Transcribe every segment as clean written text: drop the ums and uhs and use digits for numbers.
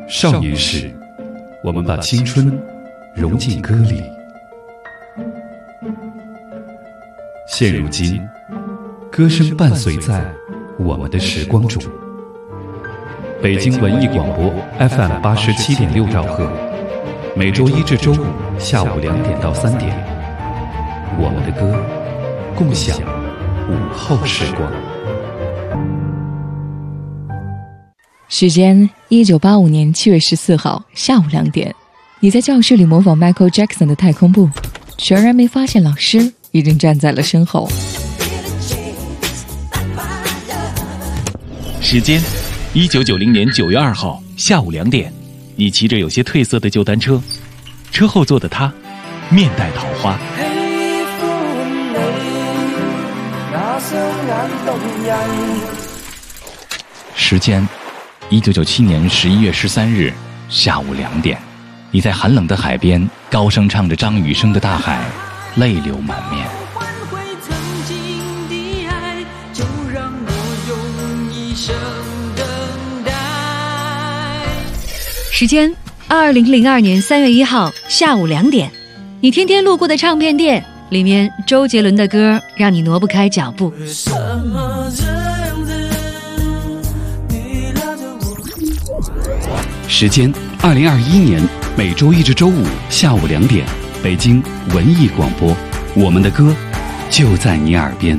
少年时，我们把青春融进歌里。现如今，歌声伴随在我们的时光中。北京文艺广播 FM 87.6兆赫，每周一至周五下午2点到3点，我们的歌，共享午后时光。 时间1985年7月14号下午2点，你在教室里模仿 Michael Jackson 的太空步，全然没发现老师已经站在了身后。 时间1990年9月2号下午2点，你骑着有些褪色的旧单车，车后座的他面带桃花。时间1997年11月13日下午2点，你在寒冷的海边高声唱着张雨生的《大海》，泪流满面。 时间2002年3月1号下午2点，你天天路过的唱片店，里面周杰伦的歌让你挪不开脚步。 时间2021年每周一至周五下午2点，北京文艺广播，我们的歌就在你耳边。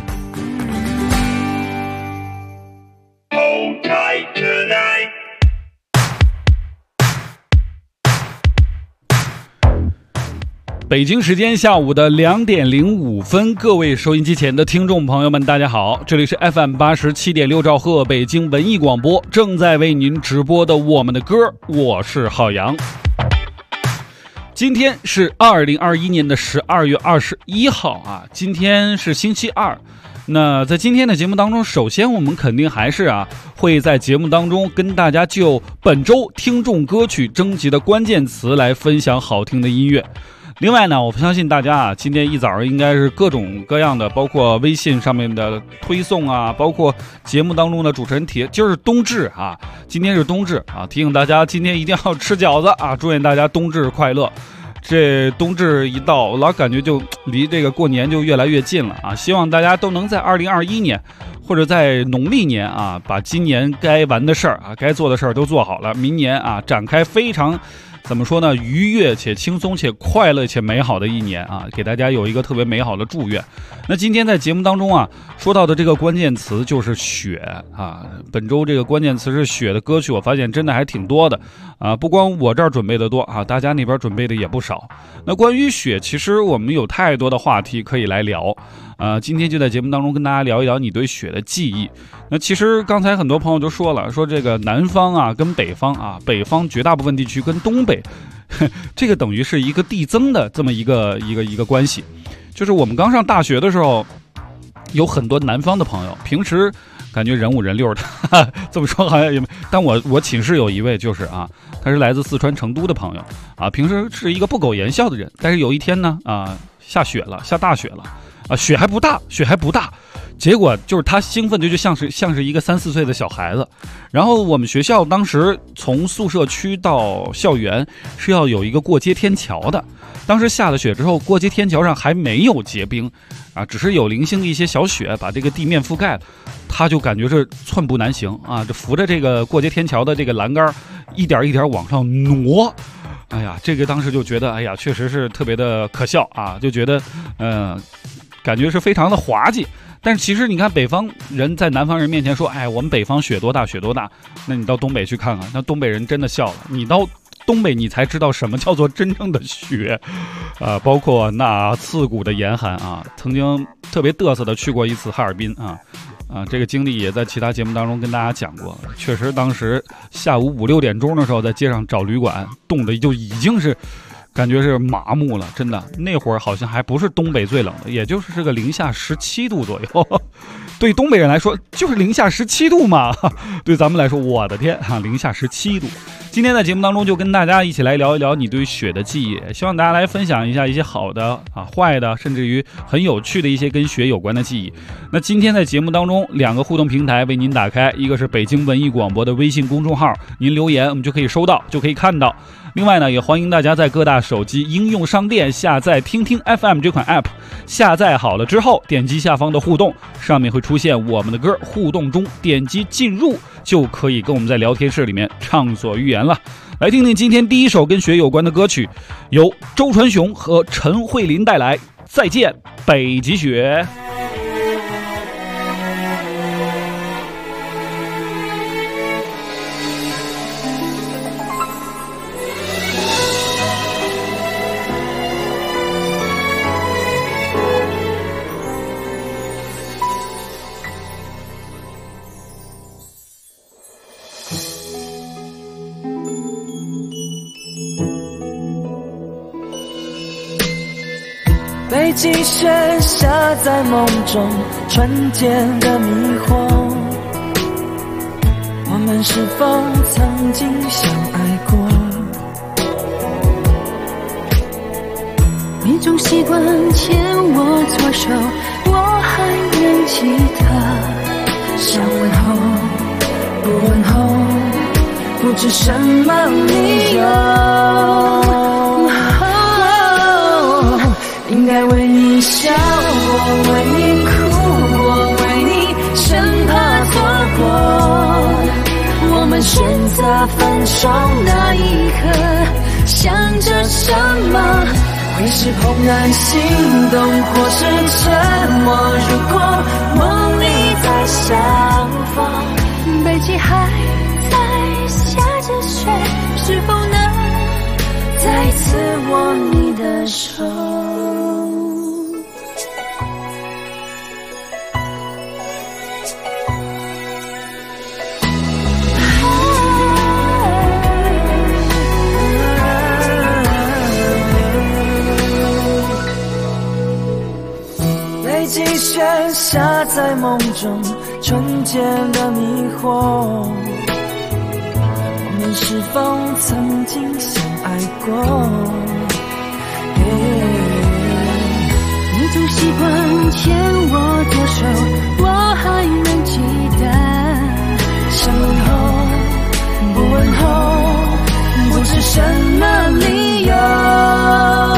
北京时间下午的2点05分，各位收音机前的听众朋友们，大家好，这里是 FM 87.6兆赫北京文艺广播，正在为您直播的我们的歌，我是浩洋。今天是2021年的12月21号啊，今天是星期二。那在今天的节目当中，首先我们肯定还是会在节目当中跟大家就本周听众歌曲征集的关键词来分享好听的音乐。另外呢，我相信大家今天一早应该是各种各样的，包括微信上面的推送包括节目当中的主持人提，今儿是冬至今天是冬至提醒大家今天一定要吃饺子祝愿大家冬至快乐。这冬至一到，我老感觉就离这个过年就越来越近了希望大家都能在2021年或者在农历年把今年该完的事儿该做的事儿都做好了，明年展开非常怎么说呢，愉悦且轻松且快乐且美好的一年给大家有一个特别美好的祝愿。那今天在节目当中说到的这个关键词就是雪本周这个关键词是雪的歌曲，我发现真的还挺多的不光我这儿准备的多大家那边准备的也不少。那关于雪，其实我们有太多的话题可以来聊今天就在节目当中跟大家聊一聊你对雪的记忆。那其实刚才很多朋友就说了，说这个南方跟北方北方绝大部分地区跟东北这个等于是一个递增的这么一个关系。就是我们刚上大学的时候，有很多南方的朋友，平时感觉人五人六的这么说好像也没，但我寝室有一位就是他是来自四川成都的朋友平时是一个不苟言笑的人，但是有一天呢下雪了，下大雪了雪还不大，结果就是他兴奋就像是一个3、4岁的小孩子。然后我们学校当时从宿舍区到校园是要有一个过街天桥的，当时下了雪之后，过街天桥上还没有结冰只是有零星的一些小雪把这个地面覆盖了，他就感觉是寸步难行就扶着这个过街天桥的这个栏杆一点一点往上挪。哎呀，这个当时就觉得确实是特别的可笑就觉得感觉是非常的滑稽。但是其实你看北方人在南方人面前说我们北方雪多大雪多大，那你到东北去看看，那东北人真的笑了，你到东北你才知道什么叫做真正的雪包括那刺骨的严寒曾经特别嘚瑟的去过一次哈尔滨这个经历也在其他节目当中跟大家讲过。确实当时下午5、6点钟的时候在街上找旅馆，冻的就已经是感觉是麻木了，真的那会儿好像还不是东北最冷的，也就是个零下17度左右对东北人来说就是零下17度嘛，对咱们来说我的天零下17度。 今天在节目当中就跟大家一起来聊一聊你对雪的记忆，希望大家来分享一下一些好的坏的，甚至于很有趣的一些跟雪有关的记忆。那今天在节目当中2个互动平台为您打开，一个是北京文艺广播的微信公众号，您留言我们就可以收到，就可以看到。另外呢，也欢迎大家在各大手机应用商店下载听听 FM 这款 App， 下载好了之后点击下方的互动，上面会出现我们的歌，互动中点击进入就可以跟我们在聊天室里面畅所欲言了。来听听今天第一首跟雪有关的歌曲，由周传雄和陈慧琳带来《再见北极雪》。 北极雪下在梦中，纯洁的迷惑。我们是否曾经相爱过？ 你总习惯牵我左手，我还能记得。 想问候，不问候，不知什么理由。应该为你笑过，为你哭过，为你生怕错过。我们选择分手那一刻，想着什么？会是怦然心动，或是沉默？如果梦里再相逢， 北极还在下着雪，是否能再次握你的手？北极雪下在梦中，纯洁的迷惑。我们是否曾经相爱过？ 你总习惯牵我左手，我还能记得。 想问候，不问候，不知什么理由。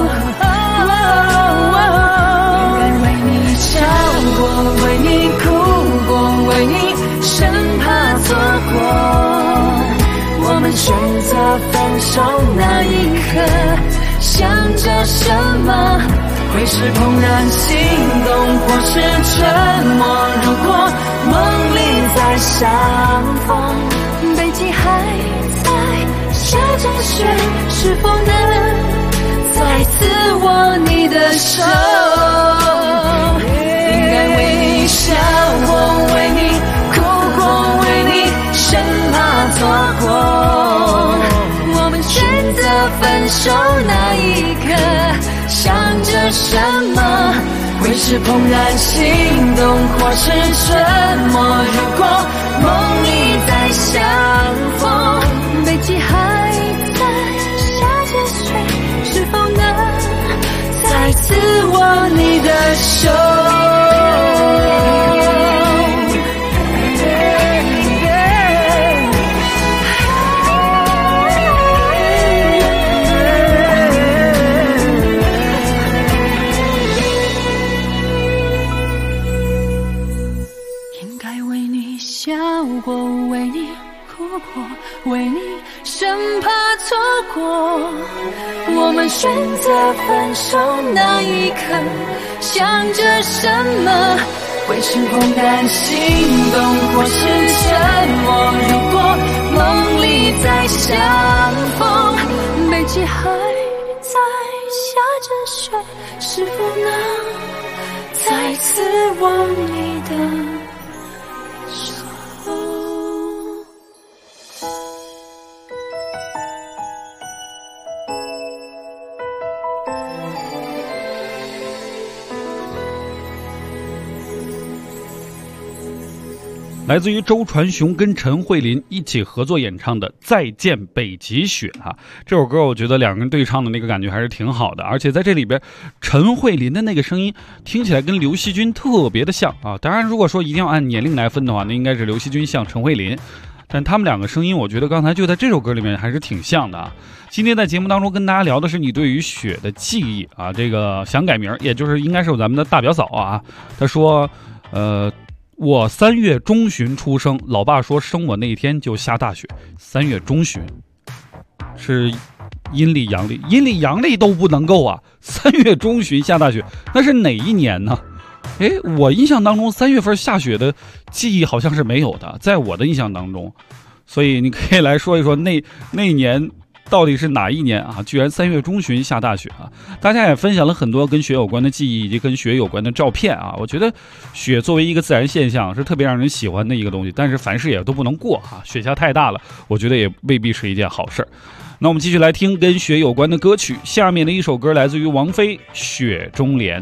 笑过，为你哭过，为你生怕错过。我们选择分手那一刻，想着什么？会是怦然心动，或是沉默？如果梦里再相逢， 北极还在下着雪，是否能再次握你的手？笑过，为你哭过，为你生怕错过。我们选择分手那一刻，想着什么？会是怦然心动，或是沉默？如果梦里再相逢， 北极还在下着雪，是否能再次握你的手？ 为你生怕错过， 我们选择分手那一刻，想着什么？会是怦然心动，或是沉默？如果梦里再相逢， 北极还在下着雪，是否能再次握你的手？ 来自于周传雄跟陈慧琳一起合作演唱的《再见北极雪》啊，这首歌我觉得两个人对唱的那个感觉还是挺好的，而且在这里边陈慧琳的那个声音听起来跟刘惜君特别的像啊。当然如果说一定要按年龄来分的话，那应该是刘惜君像陈慧琳，但他们两个声音我觉得刚才就在这首歌里面还是挺像的啊。今天在节目当中跟大家聊的是你对于雪的记忆啊，这个想改名，也就是应该是咱们的大表嫂啊，她说我3月中旬出生，老爸说生我那一天就下大雪。3月中旬是阴历阳历，阴历阳历都不能够啊，3月中旬下大雪，那是哪一年呢？我印象当中3月份下雪的记忆好像是没有的，在我的印象当中，所以你可以来说一说那一年到底是哪一年啊？居然3月中旬下大雪啊！大家也分享了很多跟雪有关的记忆以及跟雪有关的照片啊。我觉得雪作为一个自然现象是特别让人喜欢的一个东西，但是凡事也都不能过啊。雪下太大了，我觉得也未必是一件好事。那我们继续来听跟雪有关的歌曲，下面的一首歌来自于王菲《雪中莲》。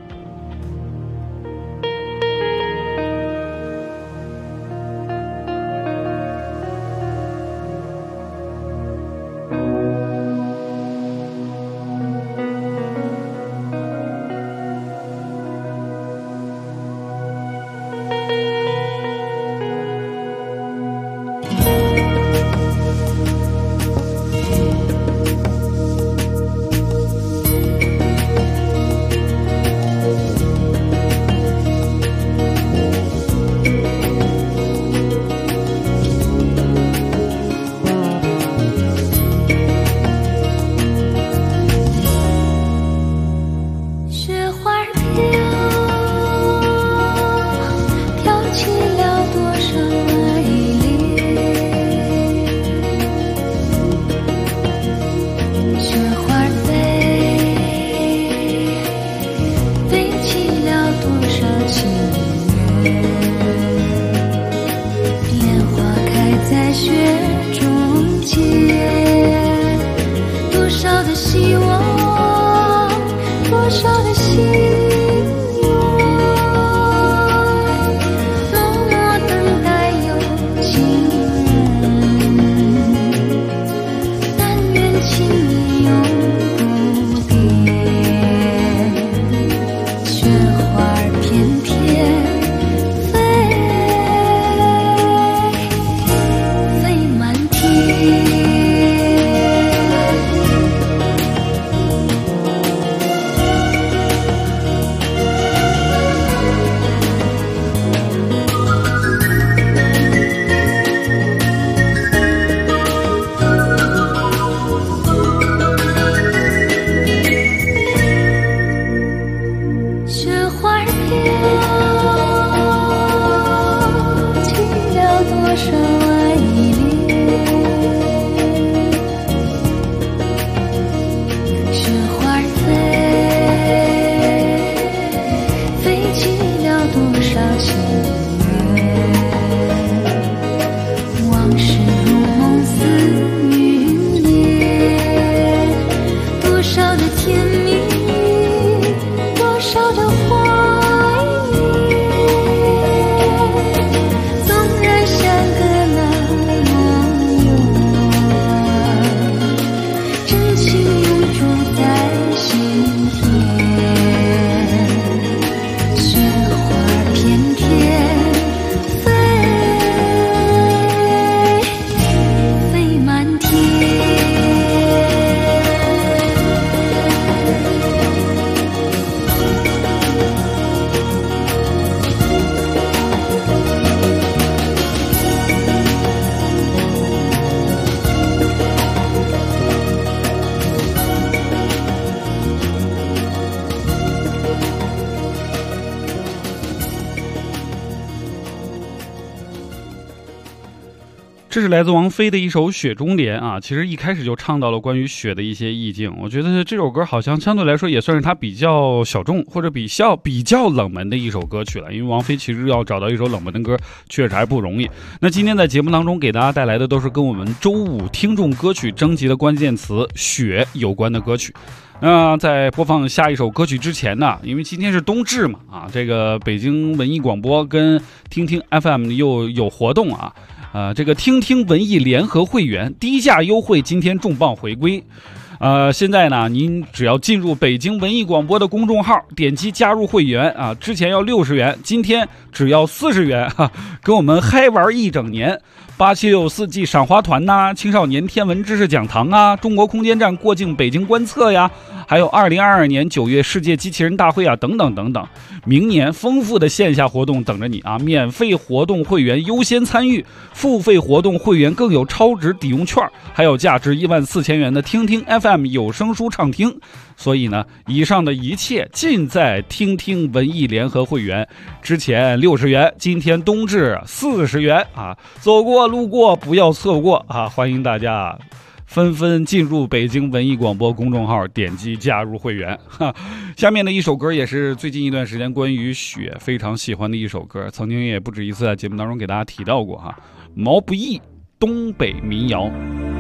这是来自王菲的一首《雪中莲》啊，其实一开始就唱到了关于雪的一些意境。我觉得这首歌好像相对来说也算是它比较小众或者比较冷门的一首歌曲了，因为王菲其实要找到一首冷门的歌确实还不容易。那今天在节目当中给大家带来的都是跟我们周五听众歌曲征集的关键词雪有关的歌曲。 那在播放下一首歌曲之前呢，因为今天是冬至嘛，这个北京文艺广播跟听听 FM 又有活动啊，这个听听文艺联合会员低价优惠今天重磅回归。现在呢，您只要进入北京文艺广播的公众号，点击加入会员啊，之前要60元，今天只要40元哈，跟我们嗨玩一整年。876四季赏花团呐，青少年天文知识讲堂啊，中国空间站过境北京观测呀，还有2022年9月世界机器人大会啊，等等等等。明年丰富的线下活动等着你啊！免费活动会员优先参与，付费活动会员更有超值抵用券，还有价值14000元的听听 FM 有声书畅听。所以呢，以上的一切尽在听听文艺联合会员。之前60元，今天冬至40元啊！走过路过不要错过啊！欢迎大家纷纷进入北京文艺广播公众号，点击加入会员。下面的一首歌也是最近一段时间关于雪非常喜欢的一首歌，曾经也不止一次在节目当中给大家提到过哈。毛不易东北民谣。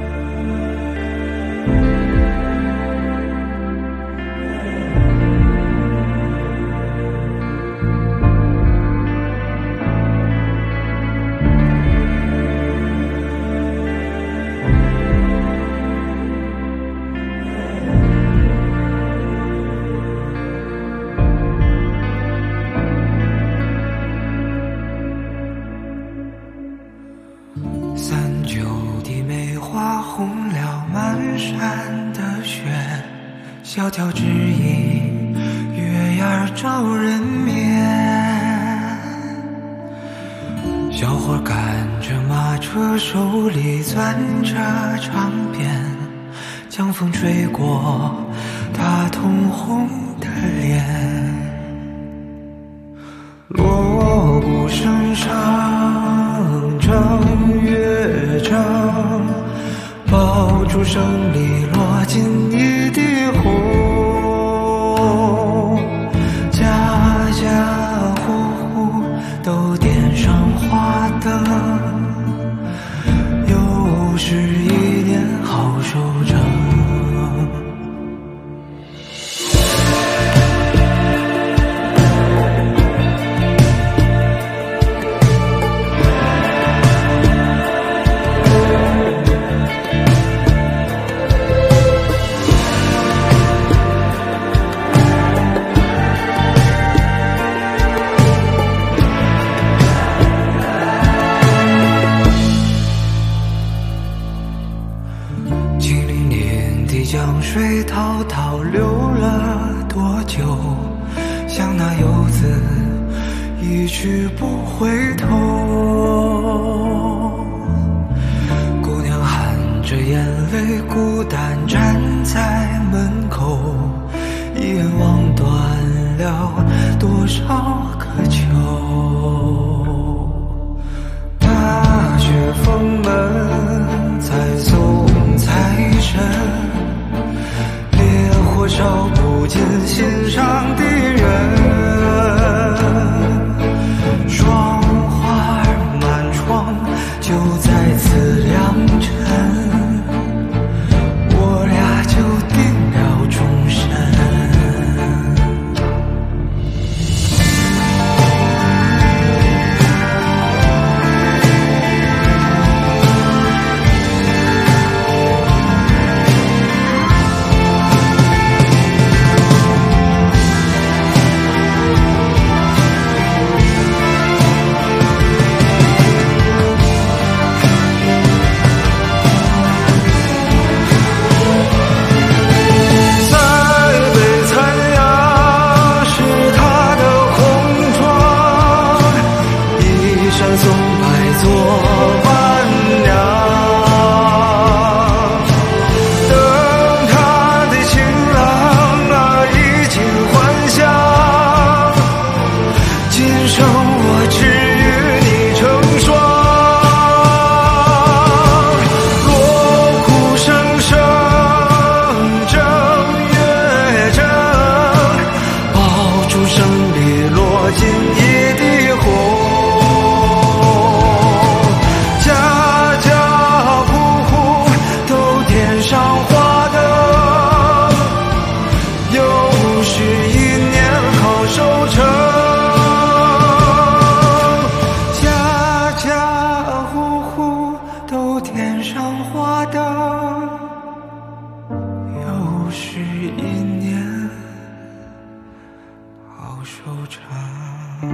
迢迢之影，月牙照人面。小伙赶着马车，手里攥着长鞭，江风吹过他通红的脸。锣鼓声声，正乐正，爆竹声里落进一地红。家家户户都点上花灯，又是一年好收成。江水滔滔流了多久，像那游子一去不回头。姑娘含着眼泪孤单站在门口，一眼望断了多少个秋。大雪封门才送财神，火烧不尽心上的人，霜花满窗就在此良辰，我俩就定了终身。 又是一年好收场。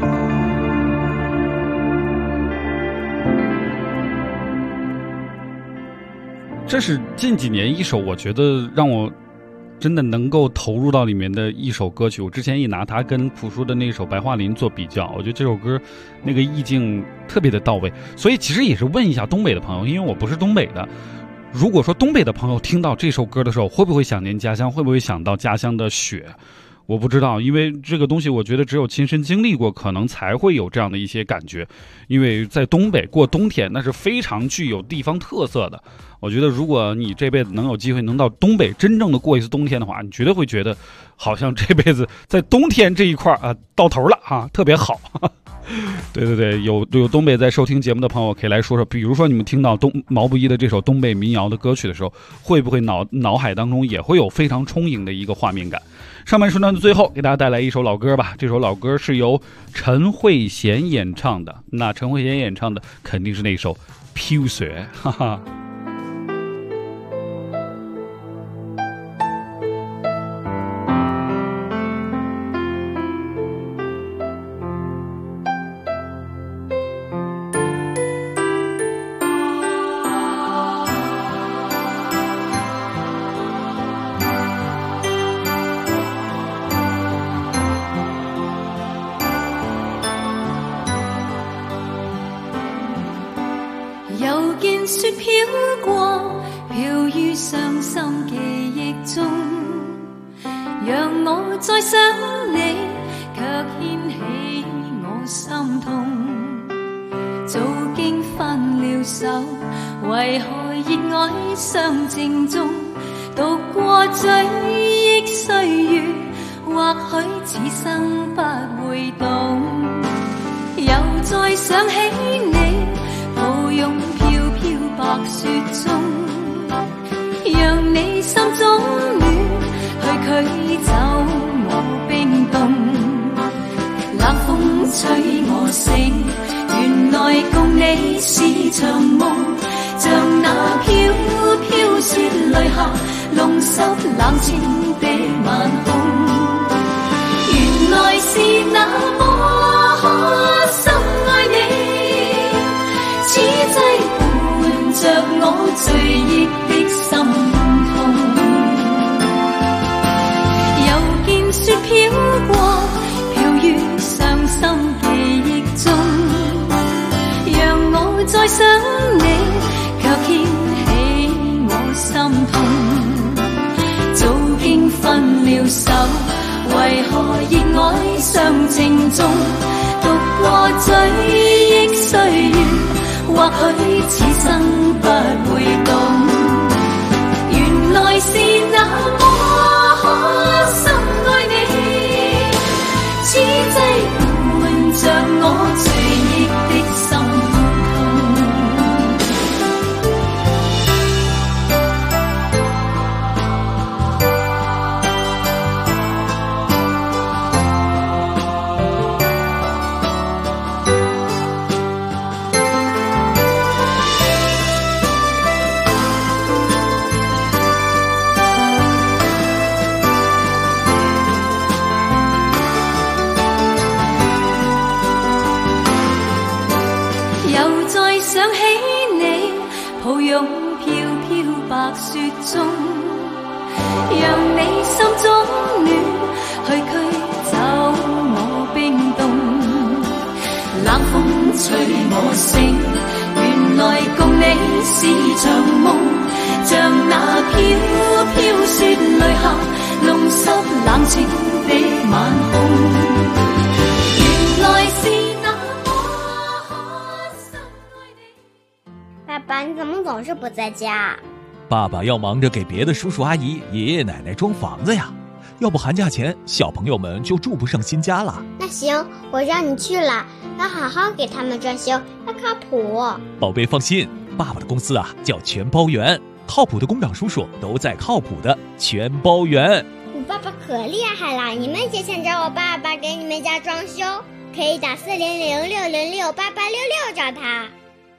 这是近几年一首我觉得让我真的能够投入到里面的一首歌曲。我之前也拿它跟朴树的那首《白桦林》做比较，我觉得这首歌那个意境特别的到位。所以其实也是问一下东北的朋友，因为我不是东北的，如果说东北的朋友听到这首歌的时候，会不会想念家乡，会不会想到家乡的雪？我不知道，因为这个东西我觉得只有亲身经历过，可能才会有这样的一些感觉。因为在东北过冬天，那是非常具有地方特色的。我觉得如果你这辈子能有机会能到东北真正的过一次冬天的话，你绝对会觉得好像这辈子在冬天这一块到头了啊，特别好。对对对，有东北在收听节目的朋友可以来说说，比如说你们听到毛不易的这首东北民谣的歌曲的时候，会不会脑海当中也会有非常充盈的一个画面感？上半时段的最后给大家带来一首老歌吧，这首老歌是由陈慧娴演唱的，那陈慧娴演唱的肯定是那首《飘雪》，哈哈。 又見雪飄過，飄於傷心記憶中，讓我再想你，卻掀起我心痛。早經分了手，為何熱愛相正中？讀過追憶歲月，或許此生不會懂。又再想起你，抱擁飄飄白雪中，讓你心中暖去驅走我冰凍。冷風吹我醒，原來共你是場夢，像那飄飄雪淚下弄濕冷清的晚空。原來是那麼深愛你，此際伴着我醉憶的心痛。又見雪飄過，飄於傷心記憶中，讓我再想你，卻掀起我心痛。早經分了手，為何熱愛相正中？讀過追憶歲月，或許此生不會懂。原來是那麼深愛你，此際伴着我醉憶的心痛。想起你，抱擁飄飄白雪中，讓你心中暖去驅走我冰凍。冷風吹我醒，原來共你是場夢，像那飄飄雪淚下弄濕冷清的晚空。原來是爸爸，你怎么总是不在家？ 爸爸要忙着给别的叔叔阿姨、爷爷奶奶装房子呀，要不寒假前小朋友们就住不上新家了。 那行，我让你去了，要好好给他们装修，要靠谱。 宝贝放心，爸爸的公司叫全包园，靠谱的工长叔叔都在靠谱的全包园。 你爸爸可厉害了，你们也想找我爸爸给你们家装修，可以打4006068866找他。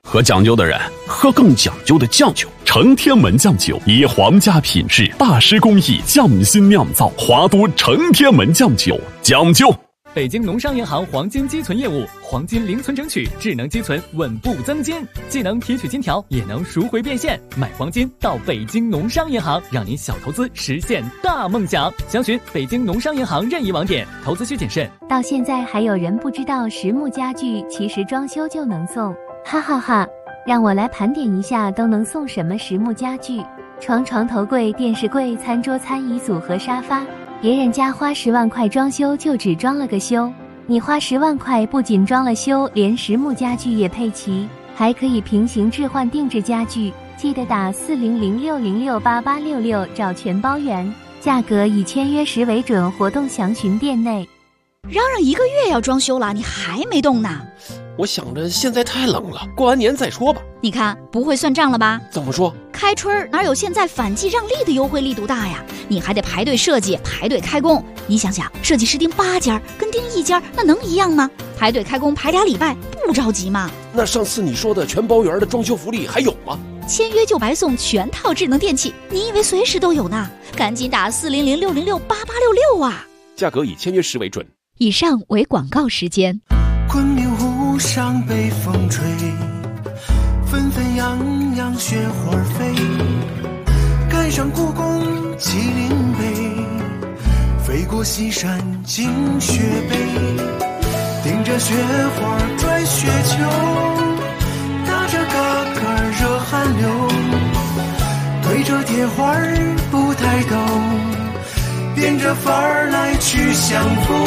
喝讲究的人喝更讲究的酱酒，成天门酱酒以皇家品质、大师工艺匠心酿造，华都成天门酱酒讲究。 北京农商银行黄金积存业务，黄金零存整取，智能积存，稳步增金，既能提取金条，也能赎回变现。买黄金到北京农商银行，让您小投资实现大梦想。详询北京农商银行任意网点，投资需谨慎。 到现在还有人不知道实木家具其实装修就能送，哈哈哈！让我来盘点一下都能送什么实木家具：床、床头柜、电视柜、餐桌、餐椅组和沙发。别人家花10万块装修就只装了个修，你花10万块不仅装了修，连实木家具也配齐，还可以平行置换定制家具。记得打4006068866找全包圆，价格以签约时为准，活动详询店内。 嚷嚷1个月要装修了，你还没动呢？ 我想着现在太冷了，过完年再说吧。 你看不会算账了吧？ 怎么说？ 开春哪有现在反季让利的优惠力度大呀？你还得排队设计，排队开工。你想想，设计师盯8家跟盯1家那能一样吗？排队开工排2礼拜不着急吗？ 那上次你说的全包圆的装修福利还有吗？ 签约就白送全套智能电器，你以为随时都有呢？赶紧打4006068866啊！ 价格以签约时为准。 以上为广告时间。 昆明湖上北风吹，纷纷扬扬雪花飞，赶上故宫麒麟碑，飞过西山惊雪碑，顶着雪花拽雪球，打着嘎嘎热汗流，对着铁花不抬头，变着法儿来去相逢。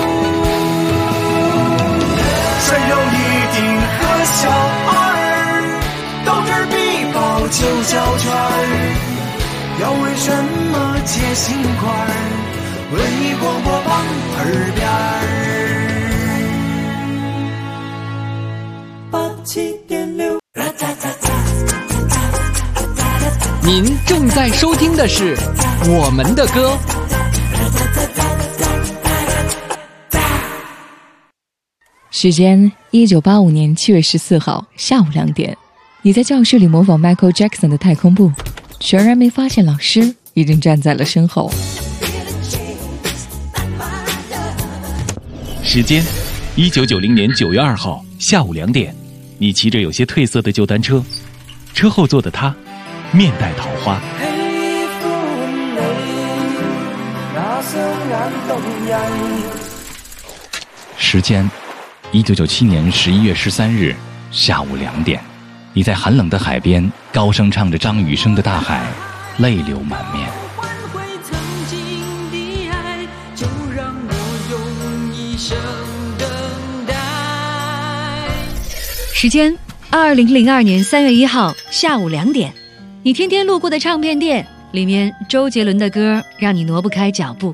山有一定和小二，斗智必报9角圈，要为什么结心块？文艺广播榜耳边 87.6。您正在收听的是我们的歌。 时间1985年7月14号下午2点，你在教室里模仿 Michael Jackson 的太空步，全然没发现老师已经站在了身后。 时间1990年9月2号下午2点，你骑着有些褪色的旧单车，车后座的他面带桃花。时间1997年11月13日下午2点，你在寒冷的海边高声唱着张雨生的《大海》，泪流满面。 时间2002年3月1号下午2点，你天天路过的唱片店，里面周杰伦的歌让你挪不开脚步。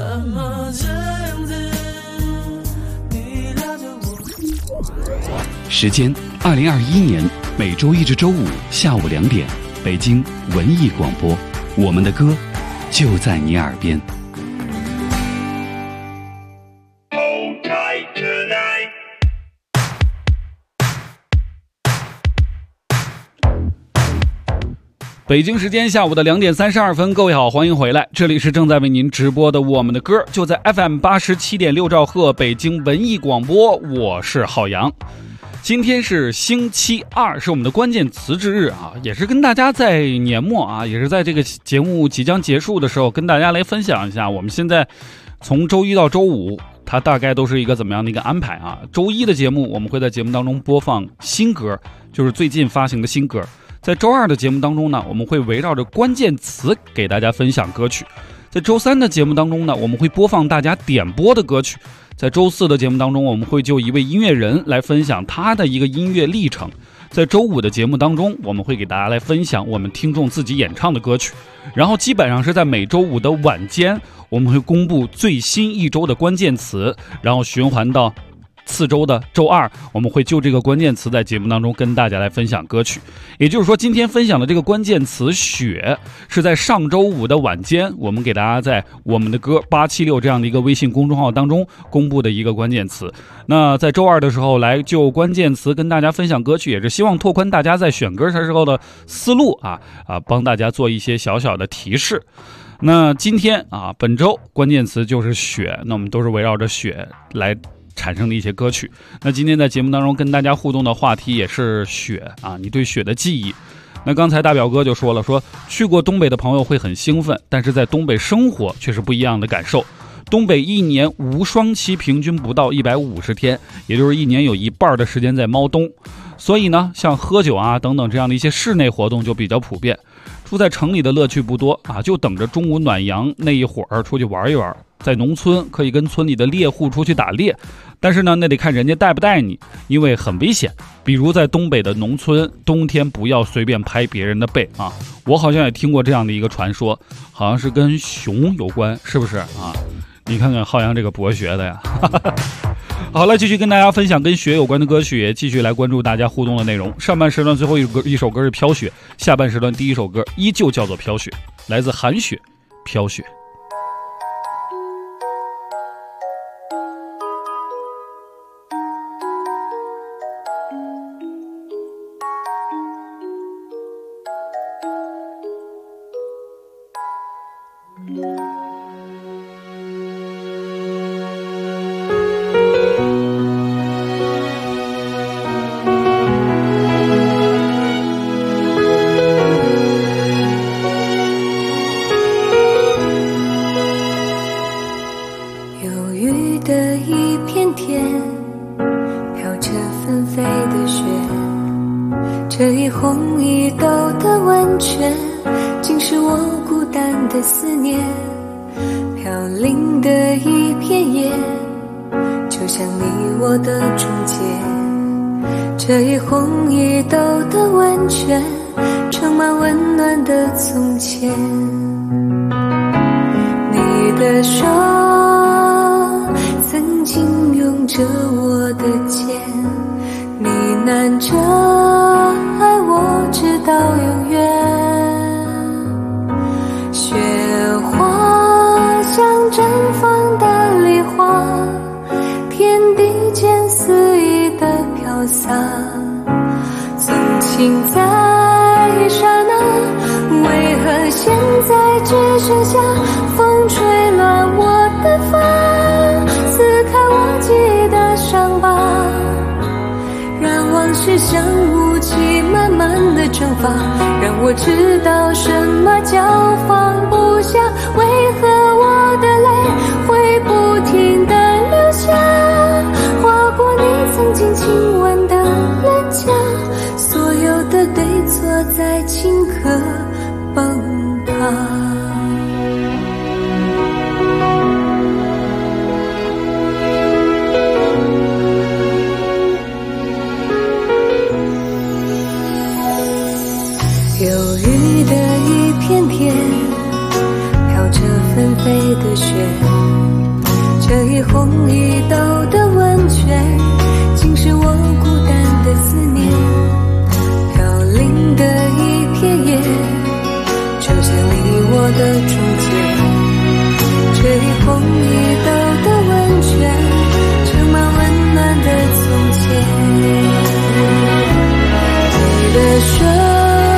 时间2021年每周1至周5下午2点，北京文艺广播，我们的歌就在你耳边。 北京时间下午的2点32分，各位好，欢迎回来，这里是正在为您直播的我们的歌，就在 FM 87.6兆赫北京文艺广播，我是浩洋。今天是星期2，是我们的关键词之日啊，也是跟大家在年末啊，也是在这个节目即将结束的时候，跟大家来分享一下我们现在从周1到周5它大概都是一个怎么样的一个安排啊。周1的节目我们会在节目当中播放新歌，就是最近发行的新歌。在周2的节目当中呢，我们会围绕着关键词给大家分享歌曲。在周3的节目当中呢，我们会播放大家点播的歌曲。在周4的节目当中，我们会就一位音乐人来分享他的一个音乐历程。在周5的节目当中，我们会给大家来分享我们听众自己演唱的歌曲。然后基本上是在每周5的晚间，我们会公布最新一周的关键词，然后循环到次周的周二，我们会就这个关键词在节目当中跟大家来分享歌曲。也就是说，今天分享的这个关键词雪，是在上周五的晚间，我们给大家在我们的歌876这样的一个微信公众号当中公布的一个关键词。那在周二的时候来就关键词跟大家分享歌曲，也是希望拓宽大家在选歌的时候的思路帮大家做一些小小的提示。那今天本周关键词就是雪，那我们都是围绕着雪来产生的一些歌曲。那今天在节目当中跟大家互动的话题也是雪你对雪的记忆。那刚才大表哥就说了，说去过东北的朋友会很兴奋，但是在东北生活却是不一样的感受。东北一年无霜期平均不到150天，也就是一年有一半的时间在猫冬，所以呢，像喝酒等等这样的一些室内活动就比较普遍。住在城里的乐趣不多就等着中午暖阳那一会儿出去玩一玩。在农村可以跟村里的猎户出去打猎，但是呢，那得看人家带不带你，因为很危险。比如在东北的农村，冬天不要随便拍别人的背我好像也听过这样的一个传说，好像是跟熊有关，是不是你看看浩洋这个博学的呀。好了，继续跟大家分享跟雪有关的歌曲，也继续来关注大家互动的内容。上半时段最后一首歌是飘雪，下半时段第一首歌依旧叫做飘雪，来自韩雪，飘雪。 这一红一抖的温泉，竟是我孤单的思念。飘零的一片叶，就像你我的中间。这一红一抖的温泉，充满温暖的从前。你的手曾经拥着我的肩，呢喃着爱我直到永远。雪花像绽放的梨花，天地间肆意的飘洒。纵情在刹那，为何现在只剩下风吹乱我的发，撕开我记忆的伤疤，让往事像雾气慢慢的蒸发，让我知道什么叫放不下。为何我的泪会不停地流下，划过你曾经亲吻的脸颊，所有的对错在顷刻崩塌。忧郁的一片天，飘着纷飞的雪，这一红一抖的温泉，竟是我孤单的思念。飘零的一片叶，就像你我的中间。这一红一抖的温泉，盛满温暖的从前。你的手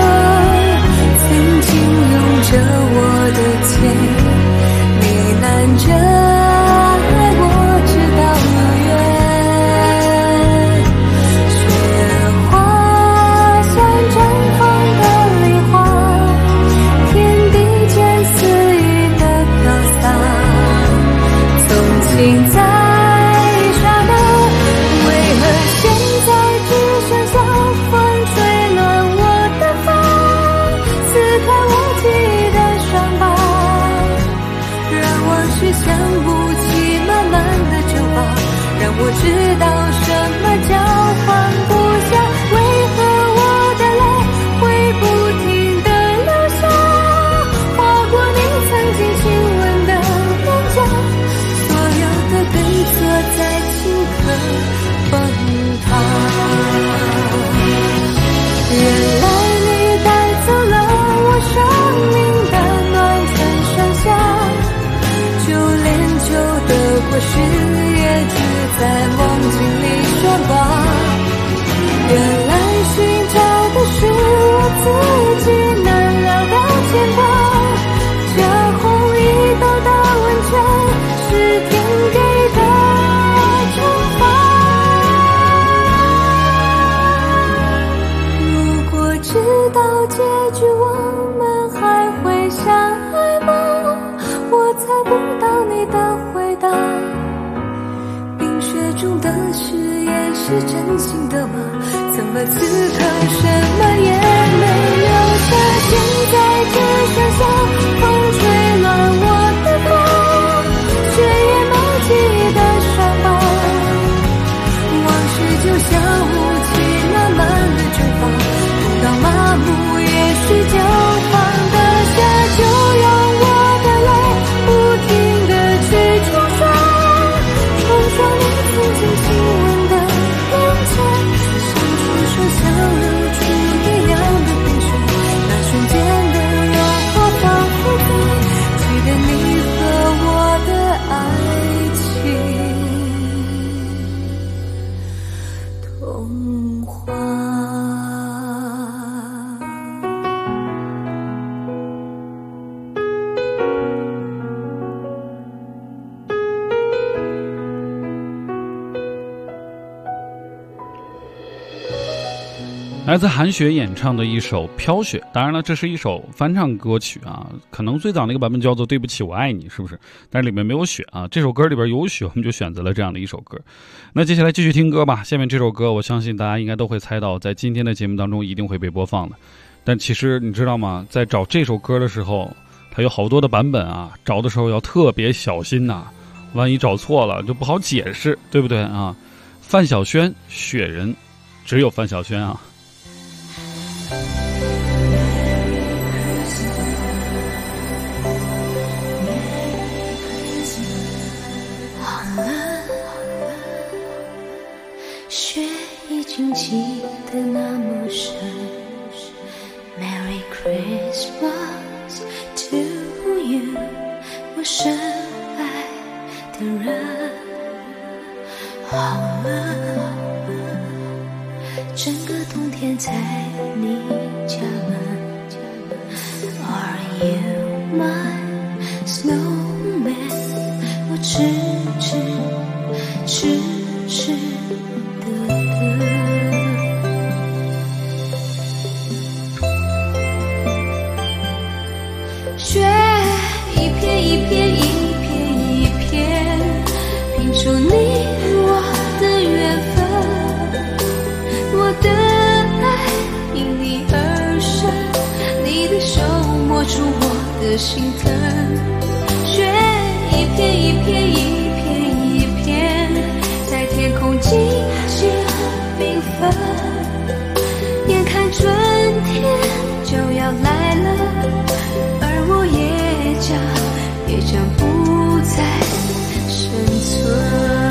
曾经拥着我的肩，呢喃着爱我直到永远。雪花像绽放的梨花，天地间肆意的飘洒。纵情在刹那，为何现在只剩下风吹乱我的发，撕开我记忆的伤疤，让往事像雾气慢慢的蒸发，让我知道什么叫放不下。为何我的泪会不停地流下，划过你曾经亲吻的脸颊，所有的对错在顷刻是真心的吗？怎么此刻什么也没有了？现在只剩下风吹乱我的梦，血液冒起的伤疤，往事就像雾气慢慢的蒸发，不到麻木也许就放得下，就让我的泪不停地去冲刷，冲刷你曾经亲吻的眼前，像传说像流出一样的冰雪，那瞬间的诱惑仿佛在记得你和我的爱情童话。 来自韩雪演唱的一首《飘雪》，当然了，这是一首翻唱歌曲啊，可能最早那个版本叫做《对不起我爱你》，是不是？但是里面没有雪啊，这首歌里边有雪，我们就选择了这样的一首歌。那接下来继续听歌吧，下面这首歌我相信大家应该都会猜到，在今天的节目当中一定会被播放的。但其实你知道吗，在找这首歌的时候，它有好多的版本啊，找的时候要特别小心呐，万一找错了就不好解释，对不对啊？范晓萱《雪人》，只有范晓萱啊。 雪已经积得那么深 Merry Christmas to you 我深爱的人好了整个冬天在你家门 Are you my snowman 我痴雪一片一片一片一片拼出你我的缘分我的爱因你而生你的手摸出我的心疼雪一片一片一片一片在天空静静缤纷眼看春天就要来了我也将不再生存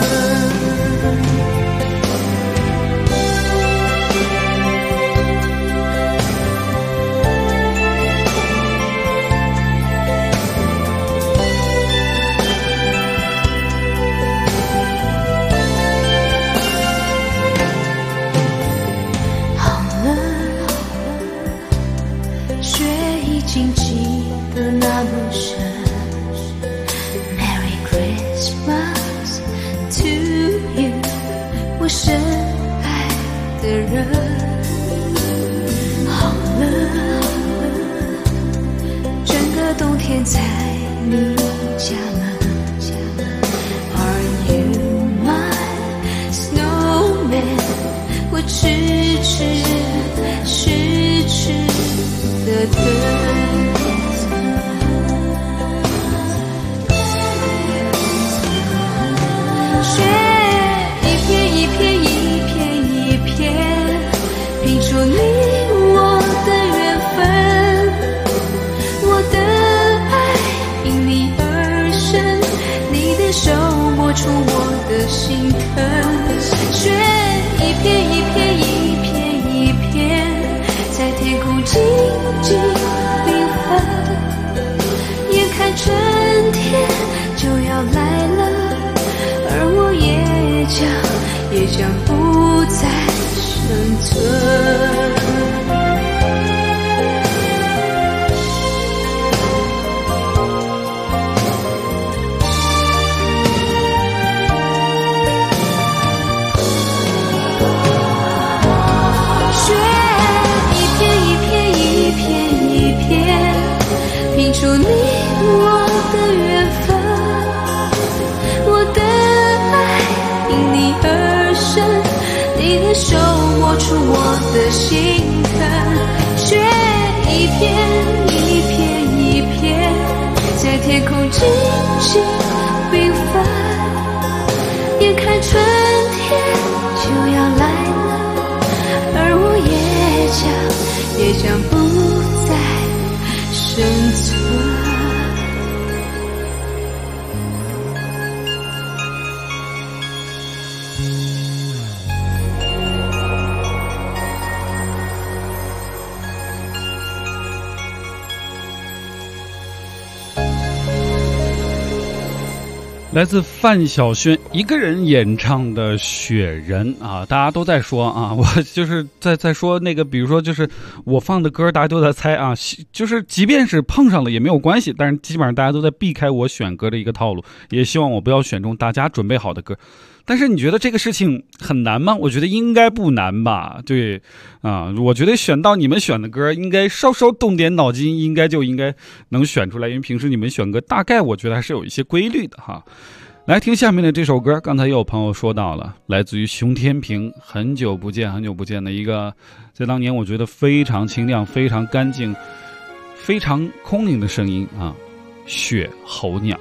好了雪已经积得那么深 Merry Christmas to you 我深爱的人好了整个冬天在你家门 Are you my snowman 我痴的等出我的心疼雪一片一片一片一片在天空静静缤纷眼看春天就要来了而我也将不再生存拼出你我的缘分我的爱因你而生出我的心坎，雪一片一片一片，在天空静静缤纷。眼看春天就要来了，而我也将不再生存。 来自范晓萱一个人演唱的《雪人》啊，大家都在说啊，我就是在说那个，比如说就是我放的歌，大家都在猜啊，就是即便是碰上了也没有关系，但是基本上大家都在避开我选歌的一个套路，也希望我不要选中大家准备好的歌。但是你觉得这个事情很难吗？我觉得应该不难吧。对啊，我觉得选到你们选的歌，应该稍稍动点脑筋，应该能选出来。因为平时你们选歌大概我觉得还是有一些规律的哈。来听下面的这首歌，刚才也有朋友说到了，来自于熊天平，很久不见的一个，在当年我觉得非常清亮、非常干净、非常空灵的声音啊，雪候鸟。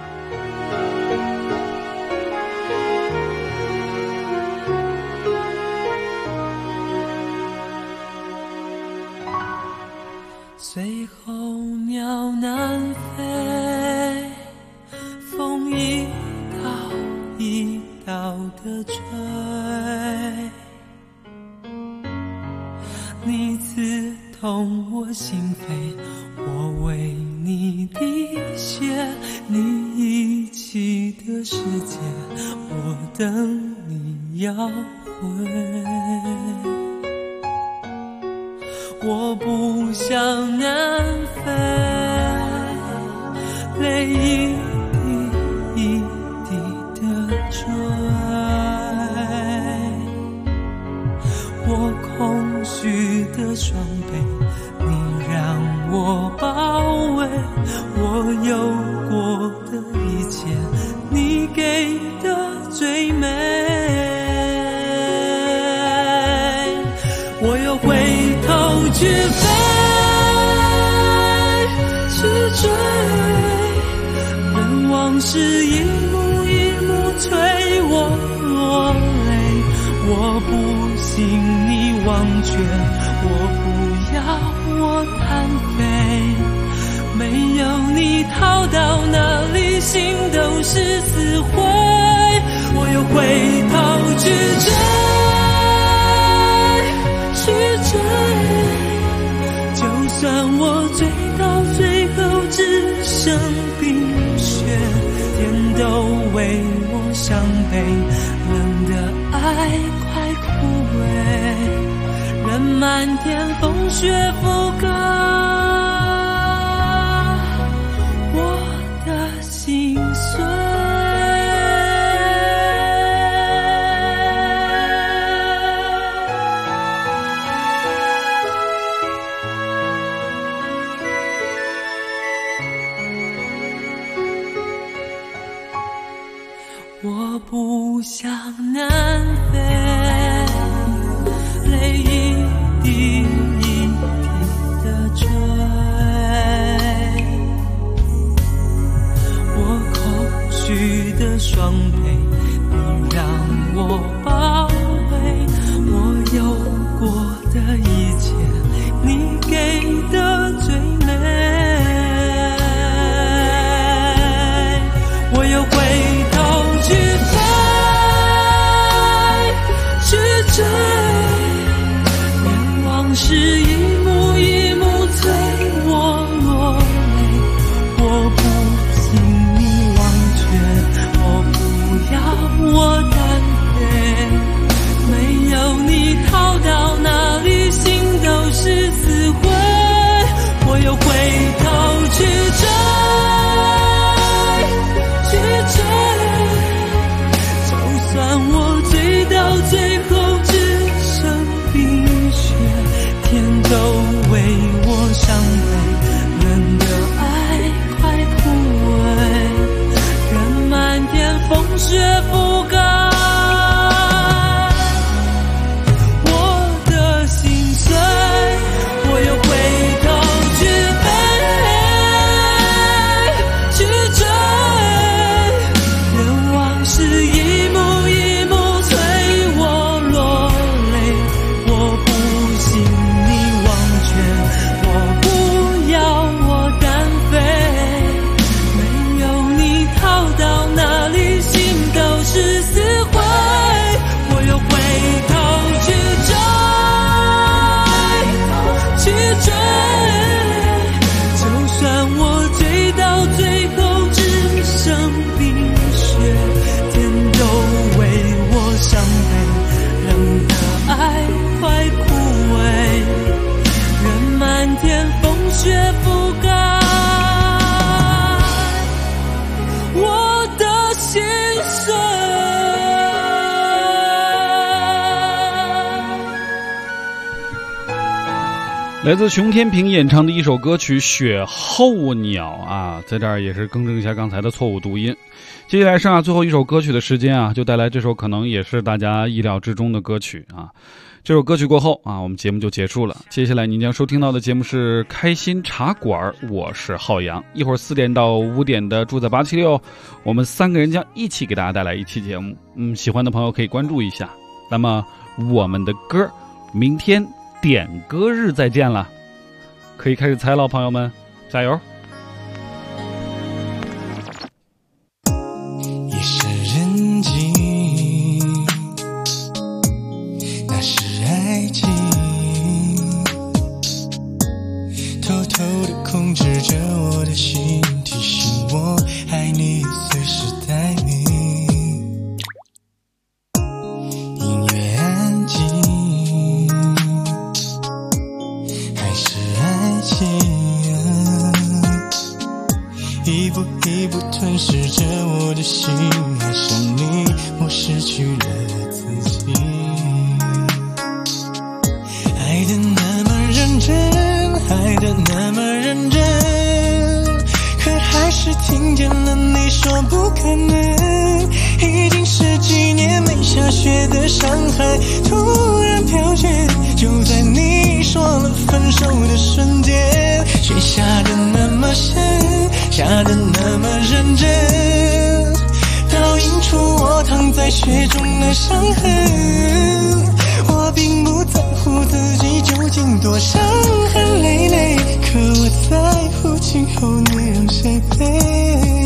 随候鸟南飞，风一道一道的吹，你刺痛我心扉，我为你滴血，你遗弃的世界，我等你要回。我不想南飞，泪一滴一滴的坠，我空虚的双臂，你让我包围，我有过的一切，你给的最美，我又回头去飞，去追，任往事一幕一幕催我落泪，我不信你忘却，我不要我单飞，没有你逃到哪里心都是死灰，我又回头去追，就算我追到最后只剩冰雪，天都为我伤悲，冷的爱快枯萎，任漫天风雪覆盖我的心碎。我不想南飞，泪一滴一滴的坠，我空虚的双臂，你让我包围，我有过的一切，你给的最美，我又回头去飞，去追，任往事一幕一幕催我落泪，我不信你忘却，我不要我单飞， 来自熊天平演唱的一首歌曲《雪候鸟》啊，在这儿也是更正一下刚才的错误读音。接下来剩下最后一首歌曲的时间啊，就带来这首可能也是大家意料之中的歌曲啊。这首歌曲过后啊，我们节目就结束了。接下来您将收听到的节目是开心茶馆，我是浩洋。一会儿4点到5点的住在876，我们3个人将一起给大家带来一期节目。喜欢的朋友可以关注一下。那么我们的歌，明天点歌日再见了，可以开始猜了，朋友们，加油！ 夜深人静，那是爱情，偷偷地控制着我的心，提醒我爱你，随时待命。音乐安静，还是爱情一步一步吞噬着我的心，爱上你，我失去了我自己。爱得那么认真，爱得那么认真，可还是听见了你说不可能。已经10几年没下雪的上海突然飘雪，就在你说了分手的瞬间，雪下得那么深，下得那么认真，倒映出我躺在雪中的伤痕。我并不在乎自己究竟多伤痕累累，可我在乎今后你让谁陪。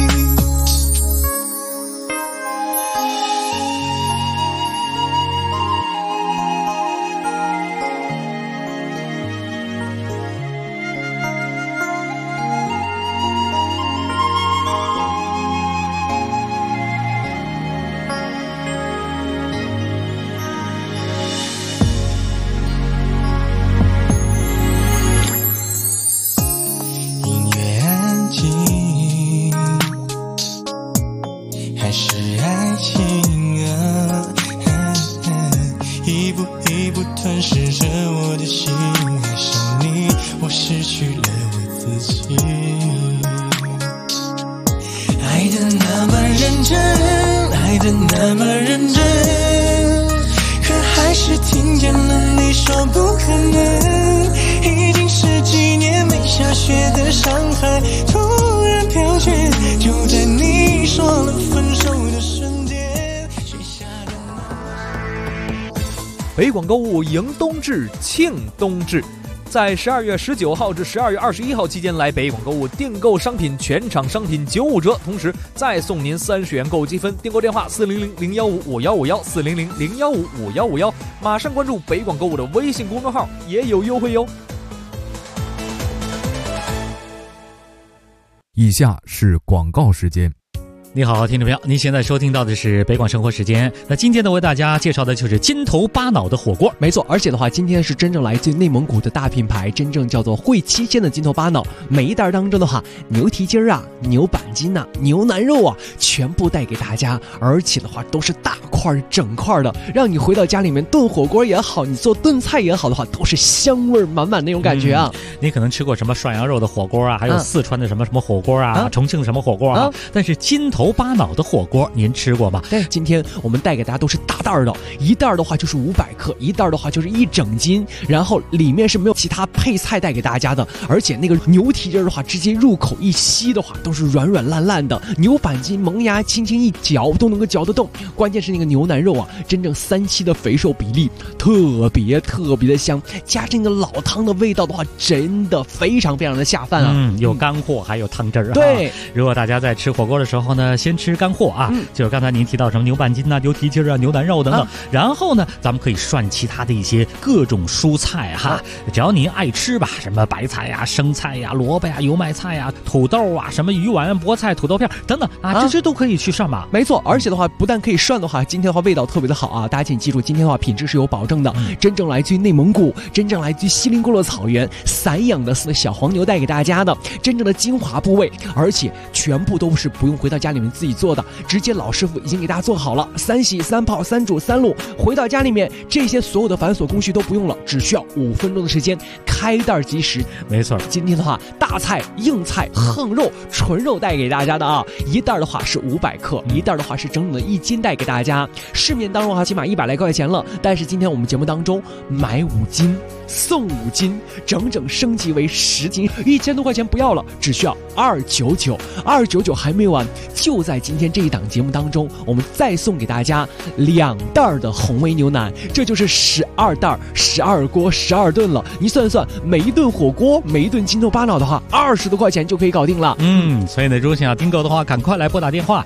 吞噬着我的心，爱上你，我失去了我自己。爱得那么认真，爱得那么认真，可还是听见了你说不可能。已经10几年没下雪的上海突然飘雪，就在你说了分手的瞬间。 北广购物迎冬至，庆冬至，在12月19号至12月21号期间来北广购物订购商品，全场商品95折，同时再送您30元购物积分。订购电话400-015-5151，400-015-5151，马上关注北广购物的微信公众号，也有优惠哟。 以下是广告时间。 你好，听众朋友，您现在收听到的是北广生活时间。那今天呢，为大家介绍的就是金头巴脑的火锅。 没错，而且的话，今天是真正来自内蒙古的大品牌，真正叫做汇七鲜的金头巴脑。每一袋当中的话，牛蹄筋啊、牛板筋啊、牛腩肉啊，全部带给大家，而且的话都是大块整块的，让你回到家里面炖火锅也好，你做炖菜也好的话，都是香味满满那种感觉啊。 你可能吃过什么涮羊肉的火锅啊，还有四川的什么火锅啊，重庆什么火锅啊，但是金头巴脑的火锅您吃过吗？ 对，今天我们带给大家都是大袋的，一袋的话就是500克，一袋的话就是1整斤，然后里面是没有其他配菜带给大家的，而且那个牛蹄筋的话，直接入口一吸的话都是软软烂烂的，牛板筋萌芽轻轻一嚼都能够嚼得动，关键是那个牛腩肉啊，真正3七的肥瘦比例特别的香，加上那个老汤的味道的话，真的非常的下饭啊。 有干货还有汤汁儿。 对， 如果大家在吃火锅的时候呢，先吃干货啊，就是刚才您提到什么牛板筋啊、牛蹄筋啊、牛腩肉等等，然后呢，咱们可以涮其他的一些各种蔬菜哈，只要您爱吃吧，什么白菜呀、生菜呀、萝卜呀、油麦菜呀、土豆啊、什么鱼丸、菠菜、土豆片等等啊，这些都可以去涮吧。 没错，而且的话，不但可以涮的话，今天的话味道特别的好啊，大家请记住，今天的话品质是有保证的，真正来自于内蒙古，真正来自于锡林郭勒草原散养的小黄牛带给大家的真正的精华部位，而且全部都是不用回到家里面面自己做的，直接老师傅已经给大家做好了，3洗3泡3煮3卤，回到家里面这些所有的繁琐工序都不用了，只需要5分钟的时间，开袋即食。 没错， 今天的话，大菜、硬菜、横肉、纯肉带给大家的啊，一袋的话是500克，一袋的话是整整的1斤带给大家。市面当中起码100来块钱了，但是今天我们节目当中买5斤送5斤，整整升级为10斤，1000多块钱不要了，只需要299还没完，就在今天这一档节目当中，我们再送给大家2袋的红煨牛腩，这就是12袋12锅12顿了。你算算，每一顿火锅，每一顿金头巴脑的话，20多块钱就可以搞定了。 所以呢，如果想要订购的话，赶快来拨打电话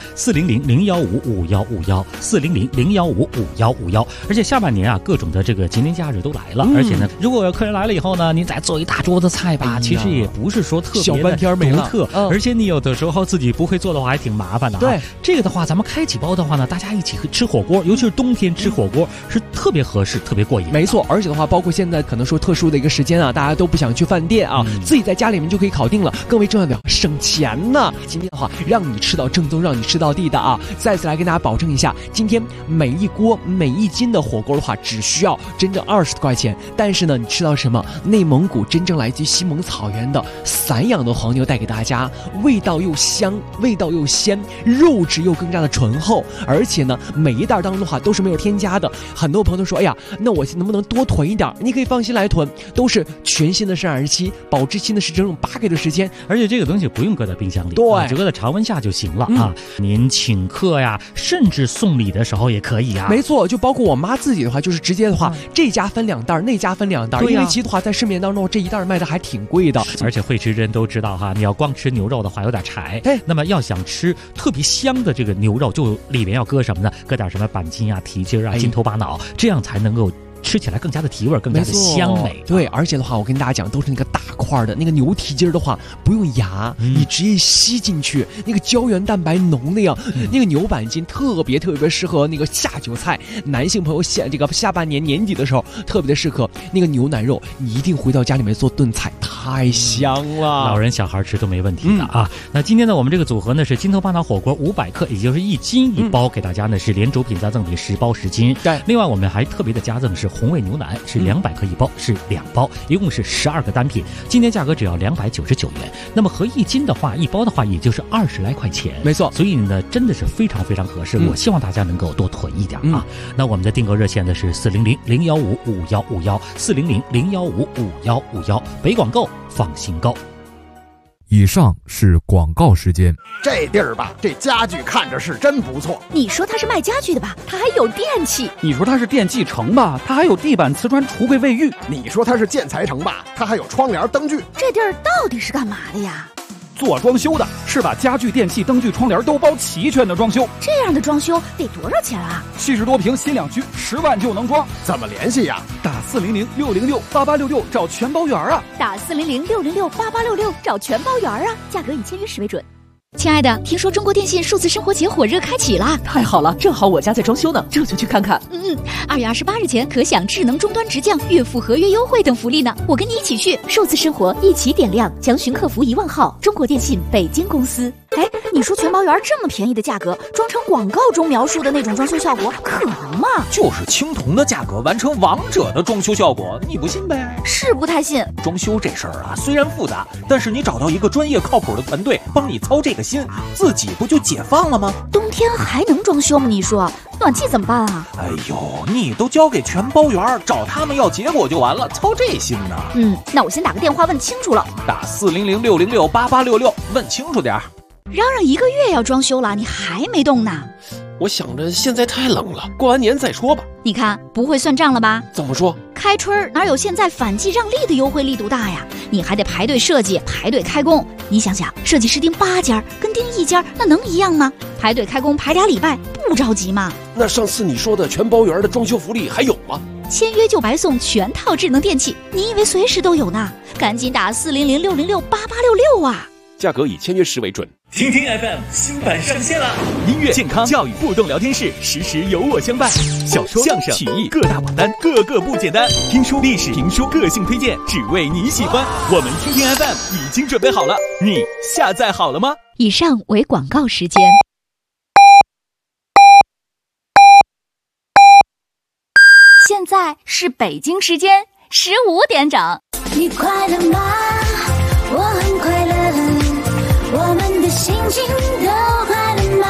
400-015-5151，400-015-5151。而且下半年啊，各种的这个节年假日都来了，而且呢，如果有客人来了以后呢，您再做一大桌子菜吧，其实也不是说特别小半天没了， 而且你有的时候自己不会做的话，还挺麻烦的。 对， 这个的话，咱们开几包的话呢，大家一起吃火锅，尤其是冬天吃火锅是特别合适、特别过瘾。 没错，而且的话，包括现在可能说特殊的一个时间啊，大家都不想去饭店啊，自己在家里面就可以搞定了。更为重要的，省钱呢。今天的话，让你吃到正宗，让你吃到地的啊！再次来跟大家保证一下，今天每一锅每1斤的火锅的话，只需要真正20多块钱。但是呢，你吃到什么？内蒙古真正来自于西蒙草原的散养的黄牛带给大家，味道又香，味道又鲜，肉质又更加的醇厚，而且呢，每一袋当中的话都是没有添加的。很多朋友都说，哎呀，那我能不能多囤一点？你可以放心来囤，都是全新的生产日期，保质期呢是整整8个月的时间， 而且这个东西不用搁在冰箱里， 对， 只搁在常温下就行了啊。您请客呀，甚至送礼的时候也可以啊。 没错，就包括我妈自己的话，就是直接的话，这家分2袋，那家分2袋，因为其实的话在市面当中这一袋卖的还挺贵的， 而且会吃人都知道哈，你要光吃牛肉的话有点柴，那么要想吃特别香的这个牛肉，就里面要搁什么呢？搁点什么板筋啊、蹄筋啊、筋头巴脑，这样才能够吃起来更加的提味，更加的香美。 对，而且的话，我跟大家讲，都是那个大块的那个牛蹄筋的话，不用牙，你直接吸进去，那个胶原蛋白浓的呀，那个牛板筋特别适合那个下酒菜。男性朋友下半年年底的时候，特别的适合那个牛腩肉，你一定回到家里面做炖菜，太香了， 老人小孩吃都没问题的啊。那今天呢，我们这个组合呢是筋头巴脑火锅500克，也就是1斤1包，给大家呢是连主品加赠品10包10斤。 对， 另外我们还特别的加赠是红煨牛腩，是200克1包，是2包，一共是12个单品，今天价格只要299元。那么合1斤的话，1包的话也就是20来块钱， 没错。 所以呢，真的是非常合适。我希望大家能够多囤一点啊。那我们的订购热线呢是400-015-5151，400-015-5151，北广购放心购。 以上是广告时间。 这地儿吧，这家具看着是真不错。 你说它是卖家具的吧，它还有电器。 你说它是电器城吧，它还有地板、瓷砖、橱柜、卫浴。 你说它是建材城吧，它还有窗帘、灯具。 这地儿到底是干嘛的呀？ 做装修的，是把家具、电器、灯具、窗帘都包齐全的装修。 这样的装修得多少钱啊 ？70多平新两居，10万就能装。 怎么联系呀？ 打400-606-8866找全包圆啊！ 打400-606-8866找全包圆啊！价格以签约时为准。亲爱的，听说中国电信数字生活节火热开启啦！ 太好了，正好我家在装修呢，这就去看看。 2月28日前可享智能终端直降、月付合约优惠等福利呢。我跟你一起去，数字生活一起点亮，详询客服1万号，中国电信北京公司。哎，你说全包圆这么便宜的价格，装成广告中描述的那种装修效果，可能吗？ 就是青铜的价格完成王者的装修效果，你不信呗？ 是不太信。 装修这事儿啊，虽然复杂，但是你找到一个专业靠谱的团队帮你操这个心，自己不就解放了吗？ 冬天还能装修吗？你说暖气怎么办啊？ 哎呦，你都交给全包圆，找他们要结果就完了，操这心呢？ 那我先打个电话问清楚了。 打400-606-8866问清楚点。 嚷嚷1个月要装修了，你还没动呢？ 我想着现在太冷了，过完年再说吧。 你看不会算账了吧？ 怎么说？ 开春哪有现在反季让利的优惠力度大呀？你还得排队设计，排队开工。你想想，设计师订8家跟订1家，那能一样吗？排队开工排2礼拜，不着急吗？ 那上次你说的全包圆的装修福利还有吗？ 签约就白送全套智能电器，你以为随时都有呢？赶紧打400-606-8866啊！ 价格以签约时为准。 听听 FM 新版上线了，音乐、健康、教育、互动聊天室，时时有我相伴。小说、相声、曲艺各大榜单，个个不简单。听书、历史、评书，个性推荐，只为你喜欢。我们听听 FM 已经准备好了，你下载好了吗？ 以上为广告时间。 在是北京时间15点整。 你快乐吗？我很快乐，我们的心情都快乐吗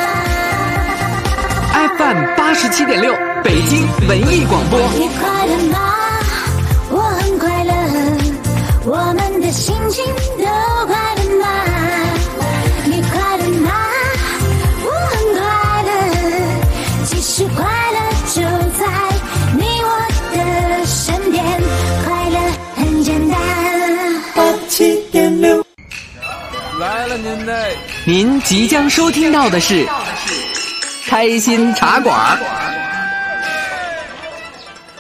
？FM 87.6，北京文艺广播。 你快乐吗？我很快乐，我们的心情都快乐吗？你快乐吗？我很快乐，其实快乐就在你我的身边，快乐很简单。87.6 来了您即将收听到的是开心茶馆。